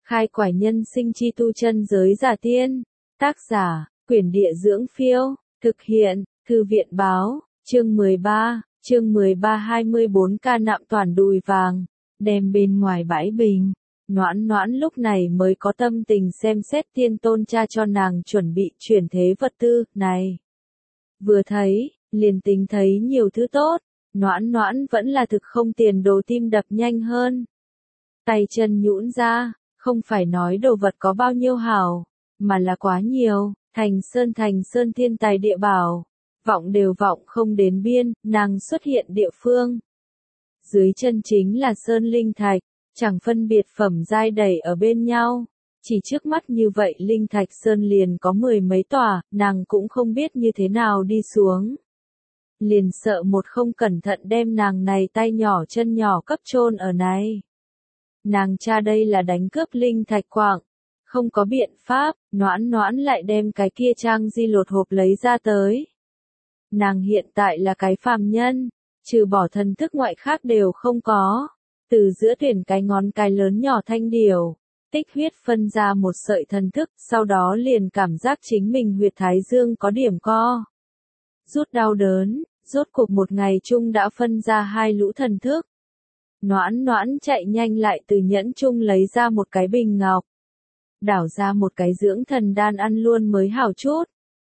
Khai quải nhân sinh chi tu chân giới giả tiên. Tác giả, Quyển Địa Dưỡng Phiêu. Thực hiện, Thư viện Báo. Chương 13, chương 13 24K nạm toàn đùi vàng. Đem bên ngoài bãi bình. Noãn Noãn lúc này mới có tâm tình xem xét Tiên Tôn cha cho nàng chuẩn bị chuyển thế vật tư, này. Vừa thấy, liền tính thấy nhiều thứ tốt, Noãn Noãn vẫn là thực không tiền đồ, tim đập nhanh hơn. Tay chân nhũn ra, không phải nói đồ vật có bao nhiêu hảo, mà là quá nhiều, thành sơn thiên tài địa bảo, vọng đều vọng không đến biên, nàng xuất hiện địa phương. Dưới chân chính là sơn linh thạch, chẳng phân biệt phẩm giai đầy ở bên nhau, chỉ trước mắt như vậy linh thạch sơn liền có 10 mấy tòa, nàng cũng không biết như thế nào đi xuống. Liền sợ một không cẩn thận đem nàng này tay nhỏ chân nhỏ cấp chôn ở này. Nàng cha đây là đánh cướp linh thạch quạng, không có biện pháp, Noãn Noãn lại đem cái kia trang di lột hộp lấy ra tới. Nàng hiện tại là cái phàm nhân, trừ bỏ thần thức ngoại khác đều không có. Từ giữa tuyển cái ngón cái lớn nhỏ thanh điểu, tích huyết phân ra một sợi thần thức, sau đó liền cảm giác chính mình huyệt thái dương có điểm co. Rút đau đớn, rốt cuộc một ngày chung đã phân ra 2 lũ thần thức. Noãn Noãn chạy nhanh lại từ nhẫn chung lấy ra một cái bình ngọc. Đảo ra một cái dưỡng thần đan ăn luôn mới hảo chút.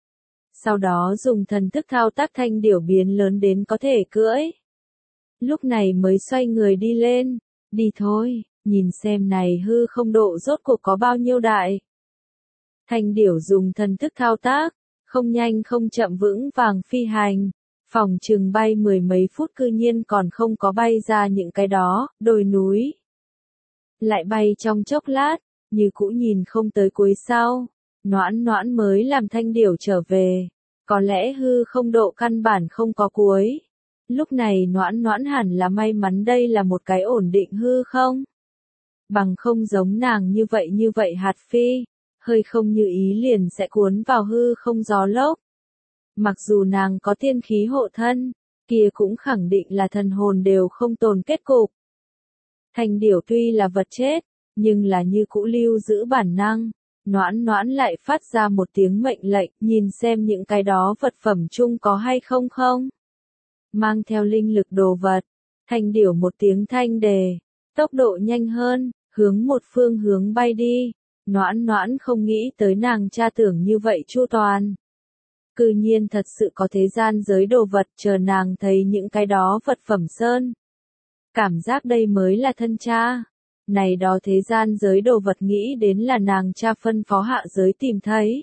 Sau đó dùng thần thức thao tác thanh điểu biến lớn đến có thể cưỡi. Lúc này mới xoay người đi lên, đi thôi, nhìn xem này hư không độ rốt cuộc có bao nhiêu đại. Thanh điểu dùng thần thức thao tác, không nhanh không chậm vững vàng phi hành, phòng chừng bay 10 mấy phút cư nhiên còn không có bay ra những cái đó, đồi núi. Lại bay trong chốc lát, như cũ nhìn không tới cuối sau, Noãn Noãn mới làm thanh điểu trở về, có lẽ hư không độ căn bản không có cuối. Lúc này Noãn Noãn hẳn là may mắn đây là một cái ổn định hư không. Bằng không giống nàng như vậy hạt phi, hơi không như ý liền sẽ cuốn vào hư không gió lốc. Mặc dù nàng có tiên khí hộ thân, kia cũng khẳng định là thần hồn đều không tồn kết cục. Thanh điểu tuy là vật chết, nhưng là như cũ lưu giữ bản năng. Noãn Noãn lại phát ra một tiếng mệnh lệnh, nhìn xem những cái đó vật phẩm chung có hay không không. Mang theo linh lực đồ vật, thanh điểu một tiếng thanh đề, tốc độ nhanh hơn, hướng một phương hướng bay đi. Noãn Noãn không nghĩ tới nàng cha tưởng như vậy chu toàn. Cư nhiên thật sự có thế gian giới đồ vật chờ nàng thấy những cái đó vật phẩm sơn. Cảm giác đây mới là thân cha. Này đó thế gian giới đồ vật nghĩ đến là nàng cha phân phó hạ giới tìm thấy.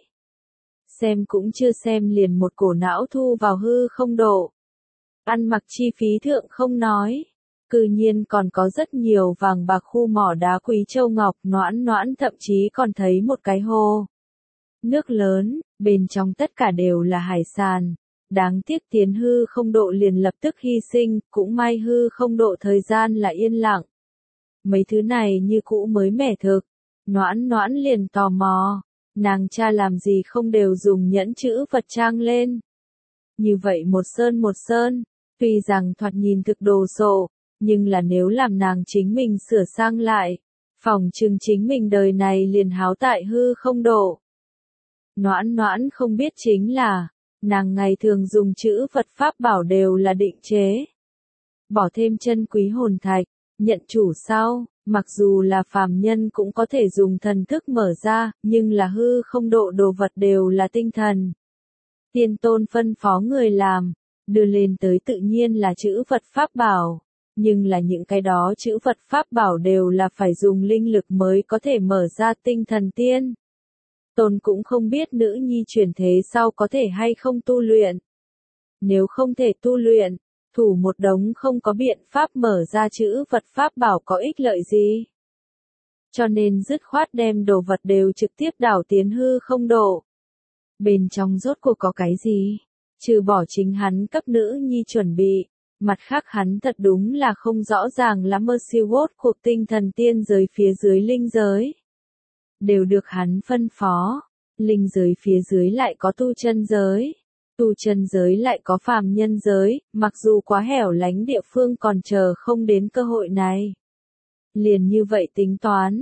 Xem cũng chưa xem liền một cổ não thu vào hư không độ. Ăn mặc chi phí thượng không nói. Cư nhiên còn có rất nhiều vàng bạc khu mỏ đá quý châu ngọc, Noãn Noãn thậm chí còn thấy một cái hồ nước lớn, bên trong tất cả đều là hải sản. Đáng tiếc tiến hư không độ liền lập tức hy sinh, cũng may hư không độ thời gian là yên lặng. Mấy thứ này như cũ mới mẻ thực. Noãn Noãn liền tò mò, nàng cha làm gì không đều dùng nhẫn chữ vật trang lên. Như vậy một sơn, tuy rằng thoạt nhìn thực đồ sộ, nhưng là nếu làm nàng chính mình sửa sang lại, phòng chừng chính mình đời này liền háo tại hư không độ. Noãn Noãn không biết chính là, nàng ngày thường dùng chữ vật pháp bảo đều là định chế. Bỏ thêm chân quý hồn thạch, nhận chủ sau, mặc dù là phàm nhân cũng có thể dùng thần thức mở ra, nhưng là hư không độ đồ vật đều là tinh thần. Tiên Tôn phân phó người làm, đưa lên tới tự nhiên là chữ vật pháp bảo, nhưng là những cái đó chữ vật pháp bảo đều là phải dùng linh lực mới có thể mở ra tinh thần tiên. Tôn cũng không biết nữ nhi chuyển thế sau có thể hay không tu luyện. Nếu không thể tu luyện, thủ một đống không có biện pháp mở ra chữ vật pháp bảo có ích lợi gì. Cho nên dứt khoát đem đồ vật đều trực tiếp đảo tiến hư không độ. Bên trong rốt cuộc có cái gì? Trừ bỏ chính hắn cấp nữ nhi chuẩn bị, mặt khác hắn thật đúng là không rõ ràng lắm Mercyward cuộc tinh thần tiên giới phía dưới linh giới. Đều được hắn phân phó, linh giới phía dưới lại có tu chân giới. Tu chân giới lại có phàm nhân giới, mặc dù quá hẻo lánh địa phương còn chờ không đến cơ hội này. Liền như vậy tính toán,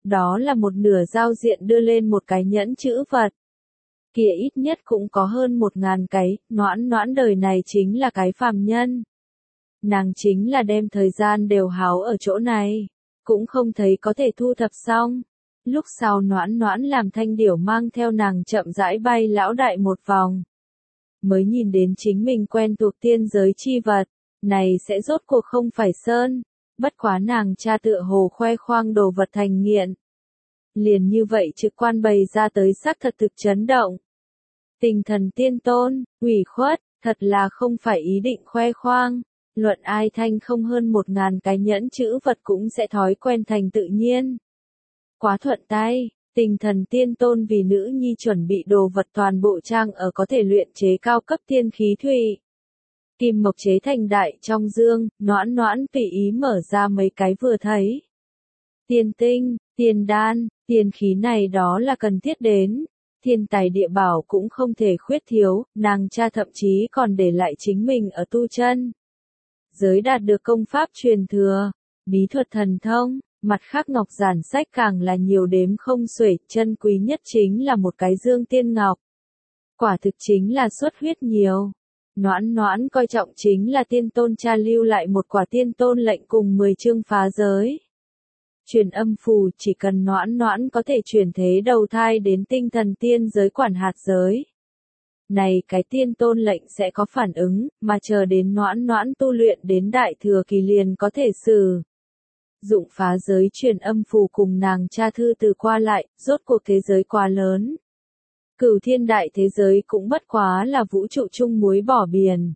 đó là một nửa giao diện đưa lên một cái nhẫn chữ vật. Kia ít nhất cũng có hơn 1000 cái, Noãn Noãn đời này chính là cái phàm nhân. Nàng chính là đem thời gian đều háo ở chỗ này, cũng không thấy có thể thu thập xong. Lúc sau Noãn Noãn làm Thanh Điểu mang theo nàng chậm rãi bay lão đại một vòng. Mới nhìn đến chính mình quen thuộc tiên giới chi vật, này sẽ rốt cuộc không phải sơn, bất quá nàng cha tựa hồ khoe khoang đồ vật thành nghiện. Liền như vậy trực quan bày ra tới xác thật thực chấn động. Tinh thần tiên tôn, ủy khuất, thật là không phải ý định khoe khoang. Luận ai thanh không hơn 1000 cái nhẫn chữ vật cũng sẽ thói quen thành tự nhiên. Quá thuận tay, tinh thần tiên tôn vì nữ nhi chuẩn bị đồ vật toàn bộ trang ở có thể luyện chế cao cấp tiên khí thủy. Kim mộc chế thành đại trong dương, Noãn Noãn tùy ý mở ra mấy cái vừa thấy. Tiên tinh, tiên đan, tiên khí này đó là cần thiết đến. Thiên tài địa bảo cũng không thể khuyết thiếu, nàng cha thậm chí còn để lại chính mình ở tu chân. Giới đạt được công pháp truyền thừa, bí thuật thần thông, mặt khác ngọc giản sách càng là nhiều đếm không xuể, chân quý nhất chính là một cái dương tiên ngọc. Quả thực chính là xuất huyết nhiều. Noãn Noãn coi trọng chính là tiên tôn cha lưu lại một quả tiên tôn lệnh cùng 10 chương phá giới. Truyền âm phù chỉ cần Noãn Noãn có thể chuyển thế đầu thai đến tinh thần tiên giới quản hạt giới. Này cái tiên tôn lệnh sẽ có phản ứng, mà chờ đến Noãn Noãn tu luyện đến đại thừa kỳ liền có thể sử dụng phá giới truyền âm phù cùng nàng cha thư từ qua lại, rốt cuộc thế giới quá lớn. Cửu thiên đại thế giới cũng bất quá là vũ trụ chung muối bỏ biển.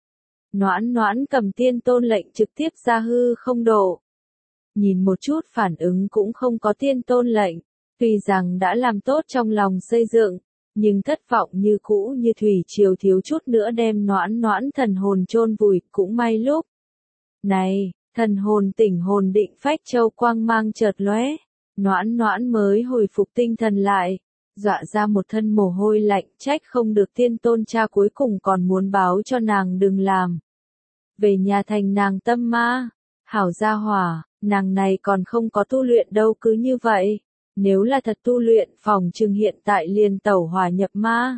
Noãn Noãn cầm tiên tôn lệnh trực tiếp ra hư không độ. Nhìn một chút phản ứng cũng không có tiên tôn lệnh, tuy rằng đã làm tốt trong lòng xây dựng, nhưng thất vọng như cũ như thủy triều thiếu chút nữa đem Noãn Noãn thần hồn chôn vùi, cũng may lúc này, thần hồn tỉnh hồn định phách châu quang mang chợt lóe, Noãn Noãn mới hồi phục tinh thần lại, dọa ra một thân mồ hôi lạnh, trách không được tiên tôn cha cuối cùng còn muốn báo cho nàng đừng làm. Về nhà thành nàng tâm ma, hảo gia hỏa, nàng này còn không có tu luyện đâu cứ như vậy. Nếu là thật tu luyện phòng trừng hiện tại liền tẩu hỏa nhập ma.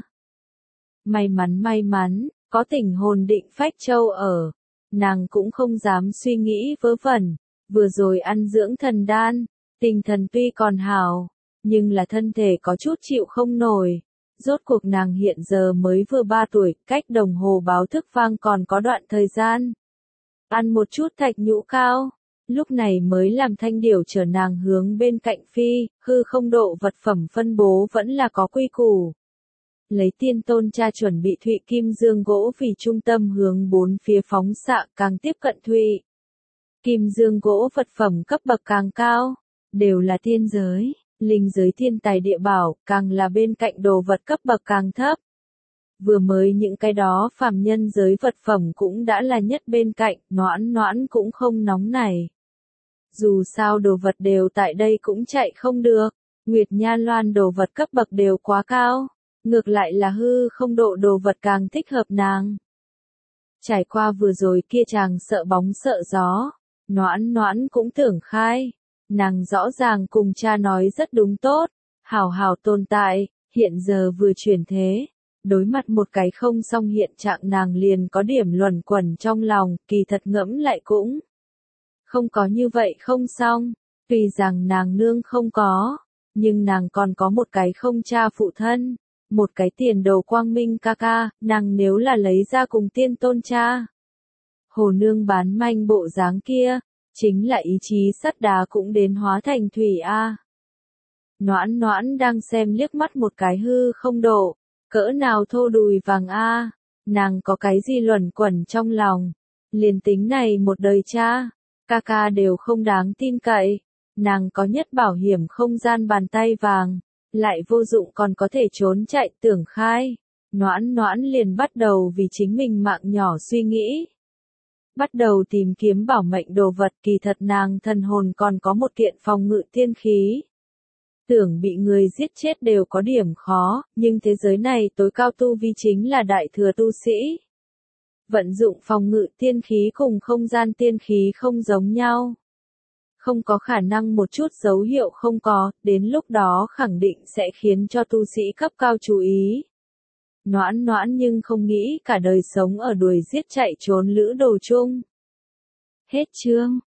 May mắn, có tỉnh hồn định phách châu ở. Nàng cũng không dám suy nghĩ vớ vẩn. Vừa rồi ăn dưỡng thần đan, tinh thần tuy còn hào, nhưng là thân thể có chút chịu không nổi. Rốt cuộc nàng hiện giờ mới vừa 3 tuổi, cách đồng hồ báo thức vang còn có đoạn thời gian. Ăn một chút thạch nhũ cao. Lúc này mới làm Thanh Điểu chở nàng hướng bên cạnh phi, hư không độ vật phẩm phân bố vẫn là có quy củ. Lấy tiên tôn cha chuẩn bị thụy kim dương gỗ vì trung tâm hướng 4 phía phóng xạ càng tiếp cận thụy. Kim dương gỗ vật phẩm cấp bậc càng cao, đều là tiên giới, linh giới thiên tài địa bảo, càng là bên cạnh đồ vật cấp bậc càng thấp. Vừa mới những cái đó phàm nhân giới vật phẩm cũng đã là nhất bên cạnh, Noãn Noãn cũng không nóng này. Dù sao đồ vật đều tại đây cũng chạy không được, Nguyệt Nha Loan đồ vật cấp bậc đều quá cao, ngược lại là hư không độ đồ vật càng thích hợp nàng. Trải qua vừa rồi kia chàng sợ bóng sợ gió, Noãn Noãn cũng tưởng khai, nàng rõ ràng cùng cha nói rất đúng tốt, hảo hảo tồn tại, hiện giờ vừa chuyển thế. Đối mặt một cái không xong hiện trạng nàng liền có điểm luẩn quẩn trong lòng, kỳ thật ngẫm lại cũng không có như vậy không xong, tuy rằng nàng nương không có, nhưng nàng còn có một cái không cha phụ thân, một cái tiền đồ quang minh ca ca, nàng nếu là lấy ra cùng tiên tôn cha. Hồ nương bán manh bộ dáng kia, chính là ý chí sắt đá cũng đến hóa thành thủy a. Noãn Noãn đang xem liếc mắt một cái hư không độ. Cỡ nào thô đùi vàng a, nàng có cái gì luẩn quẩn trong lòng, liền tính này một đời cha, ca ca đều không đáng tin cậy, nàng có nhất bảo hiểm không gian bàn tay vàng, lại vô dụng còn có thể trốn chạy tưởng khai, Noãn Noãn liền bắt đầu vì chính mình mạng nhỏ suy nghĩ. Bắt đầu tìm kiếm bảo mệnh đồ vật, kỳ thật nàng thần hồn còn có một kiện phòng ngự tiên khí. Tưởng bị người giết chết đều có điểm khó, nhưng thế giới này tối cao tu vi chính là đại thừa tu sĩ. Vận dụng phòng ngự tiên khí cùng không gian tiên khí không giống nhau. Không có khả năng một chút dấu hiệu không có, đến lúc đó khẳng định sẽ khiến cho tu sĩ cấp cao chú ý. Noãn Noãn nhưng không nghĩ cả đời sống ở đuổi giết chạy trốn lữ đồ chung. Hết chương.